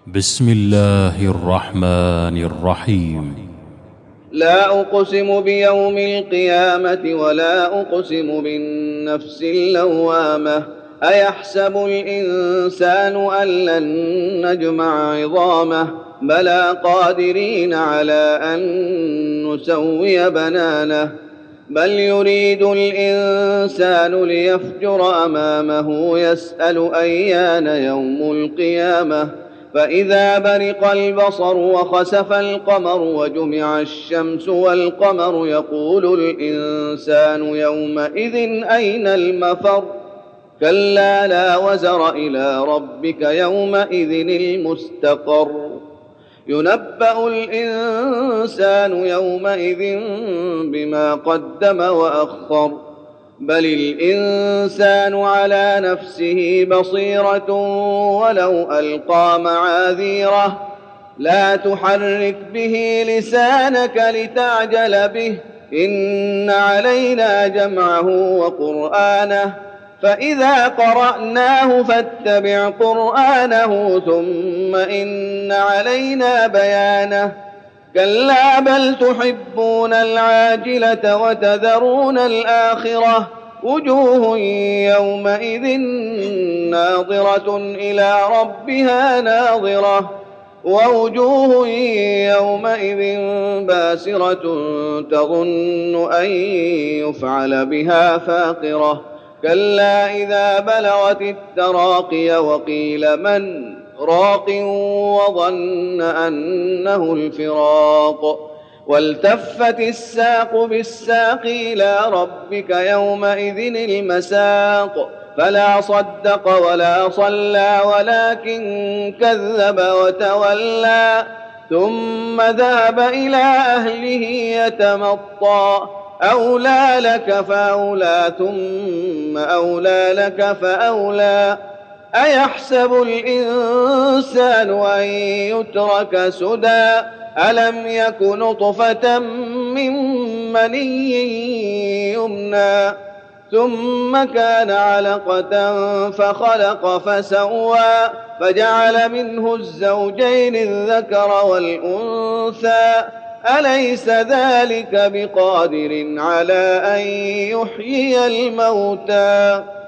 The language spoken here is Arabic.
بسم الله الرحمن الرحيم. لا أقسم بيوم القيامة ولا أقسم بالنفس اللوامة. أيحسب الإنسان أن لن نجمع عظامه بلى قادرين على أن نسوي بنانه بل يريد الإنسان ليفجر أمامه يسأل أيان يوم القيامة فإذا برق البصر وخسف القمر وجمع الشمس والقمر يقول الإنسان يومئذ أين المفر كلا لا وزر إلى ربك يومئذ المستقر ينبأ الإنسان يومئذ بما قدم وأخر بل الإنسان على نفسه بصيرة ولو ألقى معاذيره لا تحرك به لسانك لتعجل به إن علينا جمعه وقرآنه فإذا قرأناه فاتبع قرآنه ثم إن علينا بيانه كلا بل تحبون العاجلة وتذرون الآخرة وجوه يومئذ ناظرة إلى ربها ناظرة ووجوه يومئذ باسرة تظن أن يفعل بها فاقرة كلا إذا بلغت التراقي وقيل من راق وظن أنه الفراق والتفت الساق بالساق إلى ربك يومئذ المساق فلا صدق ولا صلى ولكن كذب وتولى ثم ذهب إلى أهله يتمطى أولى لك فأولى ثم أولى لك فأولى أيحسب الإنسان أن يترك سدى ألم يك نطفة من مني يمنى ثم كان علقة فخلق فسوى فجعل منه الزوجين الذكر والأنثى أليس ذلك بقادر على أن يحيي الموتى